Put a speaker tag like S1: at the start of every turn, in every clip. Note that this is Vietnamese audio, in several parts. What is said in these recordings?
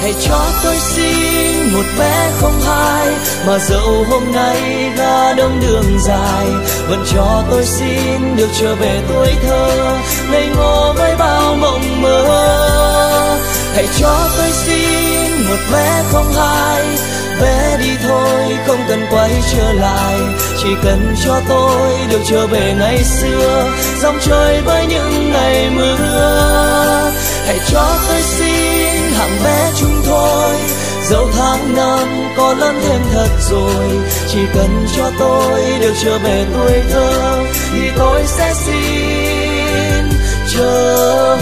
S1: Hãy cho tôi xin một vé không hai, mà dẫu hôm nay ga đông đường dài, vẫn cho tôi xin được trở về tuổi thơ ngây ngô với bao mộng mơ. Hãy cho tôi xin một vé không hai, vé đi thôi không cần quay trở lại, chỉ cần cho tôi được trở về ngày xưa, dòng trời với những ngày mưa. Hãy cho tôi xin hạng vé chung thôi, dẫu tháng năm có lớn thêm thật rồi, chỉ cần cho tôi được trở về tuổi thơ thì tôi sẽ xin chờ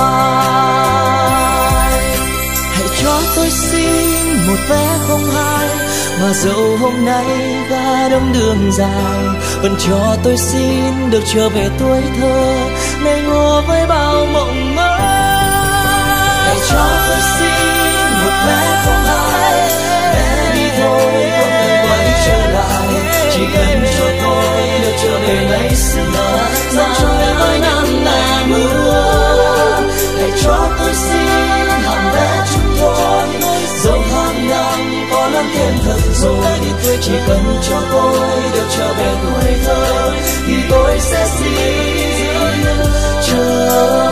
S1: hoài. Hãy cho tôi xin một vé không hai, mà dẫu hôm nay ga đông đường dài, vẫn cho tôi xin được trở về tuổi thơ ngây ngô với bao mộng mơ. Hãy cho tôi xin một vé không hai, vé đi thôi không cần quay trở lại, chỉ cần cho tôi được trở về ngày xưa, dòng trời với năm ngày mưa. Hãy cho tôi xin hạng vé chung thôi, dẫu tháng năm có lớn thêm thật rồi, chỉ cần cho tôi được trở về tuổi thơ thì tôi sẽ xin chờ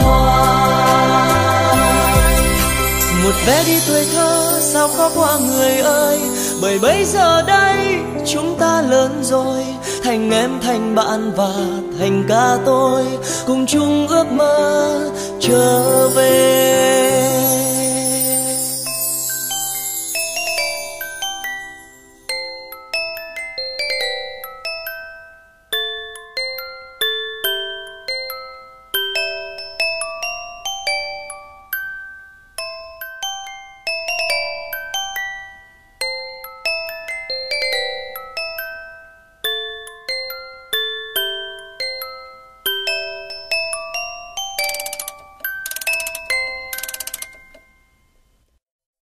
S1: hoài. Một vé đi tuổi thơ sao khó qua người ơi, bởi bây giờ đây chúng ta lớn rồi, thành em thành bạn và thành cả tôi, cùng chung ước mơ trở về.